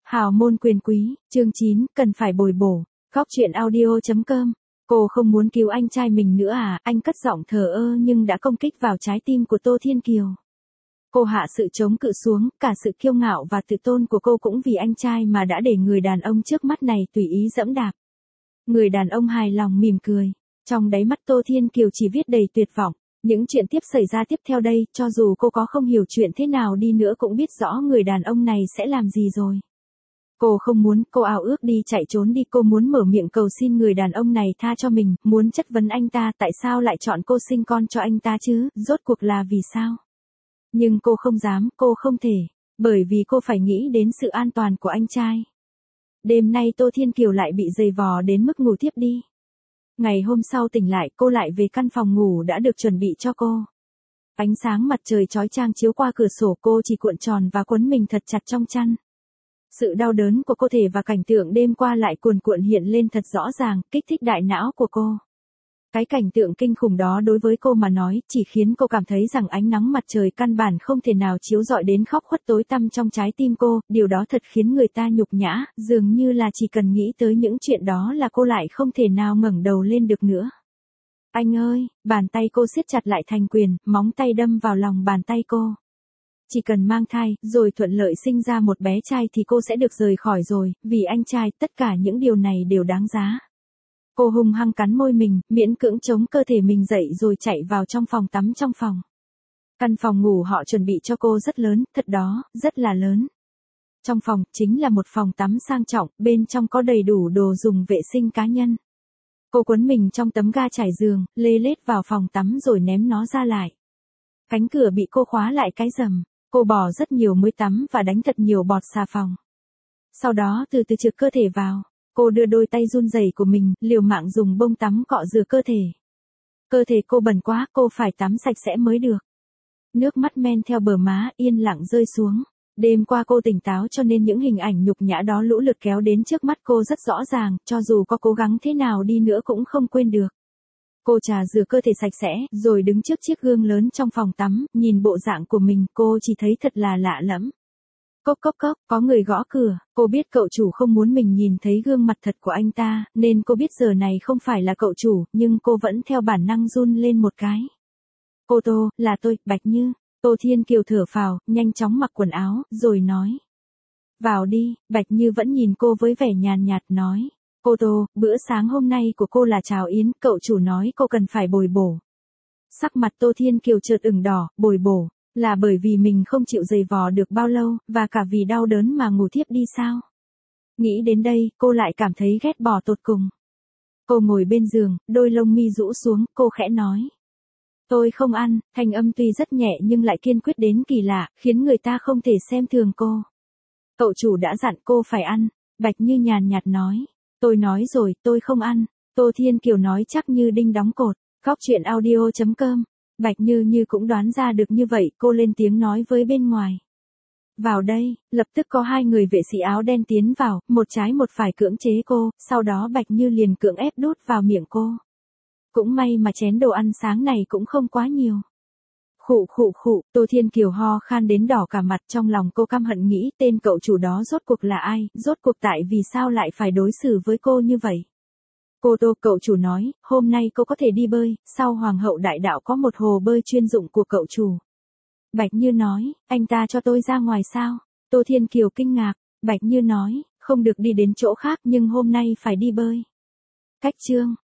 Hào môn quyền quý, chương 9, cần phải bồi bổ. Góc truyện audio.com. Cô không muốn cứu anh trai mình nữa à? Anh cất giọng thờ ơ nhưng đã công kích vào trái tim của Tô Thiên Kiều. Cô hạ sự chống cự xuống, cả sự kiêu ngạo và tự tôn của cô cũng vì anh trai mà đã để người đàn ông trước mắt này tùy ý dẫm đạp. Người đàn ông hài lòng mỉm cười. Trong đáy mắt Tô Thiên Kiều chỉ viết đầy tuyệt vọng. Những chuyện tiếp xảy ra tiếp theo đây, cho dù cô có không hiểu chuyện thế nào đi nữa cũng biết rõ người đàn ông này sẽ làm gì rồi. Cô không muốn, cô ao ước đi chạy trốn đi, cô muốn mở miệng cầu xin người đàn ông này tha cho mình, muốn chất vấn anh ta tại sao lại chọn cô sinh con cho anh ta chứ, rốt cuộc là vì sao. Nhưng cô không dám, cô không thể, bởi vì cô phải nghĩ đến sự an toàn của anh trai. Đêm nay Tô Thiên Kiều lại bị giày vò đến mức ngủ thiếp đi. Ngày hôm sau tỉnh lại, cô lại về căn phòng ngủ đã được chuẩn bị cho cô. Ánh sáng mặt trời chói chang chiếu qua cửa sổ, cô chỉ cuộn tròn và quấn mình thật chặt trong chăn. Sự đau đớn của cơ thể và cảnh tượng đêm qua lại cuồn cuộn hiện lên thật rõ ràng, kích thích đại não của cô. Cái cảnh tượng kinh khủng đó đối với cô mà nói, chỉ khiến cô cảm thấy rằng ánh nắng mặt trời căn bản không thể nào chiếu rọi đến khóc khuất tối tăm trong trái tim cô, điều đó thật khiến người ta nhục nhã, dường như là chỉ cần nghĩ tới những chuyện đó là cô lại không thể nào ngẩng đầu lên được nữa. Anh ơi, bàn tay cô siết chặt lại thành quyền, móng tay đâm vào lòng bàn tay cô. Chỉ cần mang thai, rồi thuận lợi sinh ra một bé trai thì cô sẽ được rời khỏi rồi, vì anh trai, tất cả những điều này đều đáng giá. Cô hung hăng cắn môi mình, miễn cưỡng chống cơ thể mình dậy rồi chạy vào trong phòng tắm trong phòng. Căn phòng ngủ họ chuẩn bị cho cô rất lớn, thật đó, rất là lớn. Trong phòng, chính là một phòng tắm sang trọng, bên trong có đầy đủ đồ dùng vệ sinh cá nhân. Cô quấn mình trong tấm ga trải giường, lê lết vào phòng tắm rồi ném nó ra lại. Cánh cửa bị cô khóa lại cái rầm. Cô bỏ rất nhiều muối tắm và đánh thật nhiều bọt xà phòng. Sau đó từ từ trượt cơ thể vào. Cô đưa đôi tay run rẩy của mình, liều mạng dùng bông tắm cọ rửa cơ thể. Cơ thể cô bẩn quá, cô phải tắm sạch sẽ mới được. Nước mắt men theo bờ má, yên lặng rơi xuống. Đêm qua cô tỉnh táo cho nên những hình ảnh nhục nhã đó lũ lượt kéo đến trước mắt cô rất rõ ràng, cho dù có cố gắng thế nào đi nữa cũng không quên được. Cô trà rửa cơ thể sạch sẽ, rồi đứng trước chiếc gương lớn trong phòng tắm, nhìn bộ dạng của mình, cô chỉ thấy thật là lạ lẫm. Cốc cốc cốc, có người gõ cửa, cô biết cậu chủ không muốn mình nhìn thấy gương mặt thật của anh ta, nên cô biết giờ này không phải là cậu chủ, nhưng cô vẫn theo bản năng run lên một cái. Cô Tô, là tôi, Bạch Như. Tô Thiên Kiều thở phào, nhanh chóng mặc quần áo, rồi nói. Vào đi, Bạch Như vẫn nhìn cô với vẻ nhàn nhạt nói. Cô Tô, bữa sáng hôm nay của cô là cháo yến, cậu chủ nói cô cần phải bồi bổ. Sắc mặt Tô Thiên Kiều chợt ửng đỏ, bồi bổ, là bởi vì mình không chịu giày vò được bao lâu, và cả vì đau đớn mà ngủ thiếp đi sao? Nghĩ đến đây, cô lại cảm thấy ghét bỏ tột cùng. Cô ngồi bên giường, đôi lông mi rũ xuống, cô khẽ nói. Tôi không ăn, thanh âm tuy rất nhẹ nhưng lại kiên quyết đến kỳ lạ, khiến người ta không thể xem thường cô. Cậu chủ đã dặn cô phải ăn, Bạch Như nhàn nhạt nói. Tôi nói rồi, tôi không ăn. Tô Thiên Kiều nói chắc như đinh đóng cột. Góc truyện audio.com. Bạch Như cũng đoán ra được như vậy, cô lên tiếng nói với bên ngoài. Vào đây, lập tức có hai người vệ sĩ áo đen tiến vào, một trái một phải cưỡng chế cô, sau đó Bạch Như liền cưỡng ép đút vào miệng cô. Cũng may mà chén đồ ăn sáng này cũng không quá nhiều. Khụ, Tô Thiên Kiều ho khan đến đỏ cả mặt, trong lòng cô căm hận nghĩ tên cậu chủ đó rốt cuộc là ai, rốt cuộc tại vì sao lại phải đối xử với cô như vậy. Cô Tô, cậu chủ nói, hôm nay cô có thể đi bơi, sau Hoàng hậu đại đạo có một hồ bơi chuyên dụng của cậu chủ. Bạch Như nói, anh ta cho tôi ra ngoài sao? Tô Thiên Kiều kinh ngạc, Bạch Như nói, không được đi đến chỗ khác nhưng hôm nay phải đi bơi. Cách chương.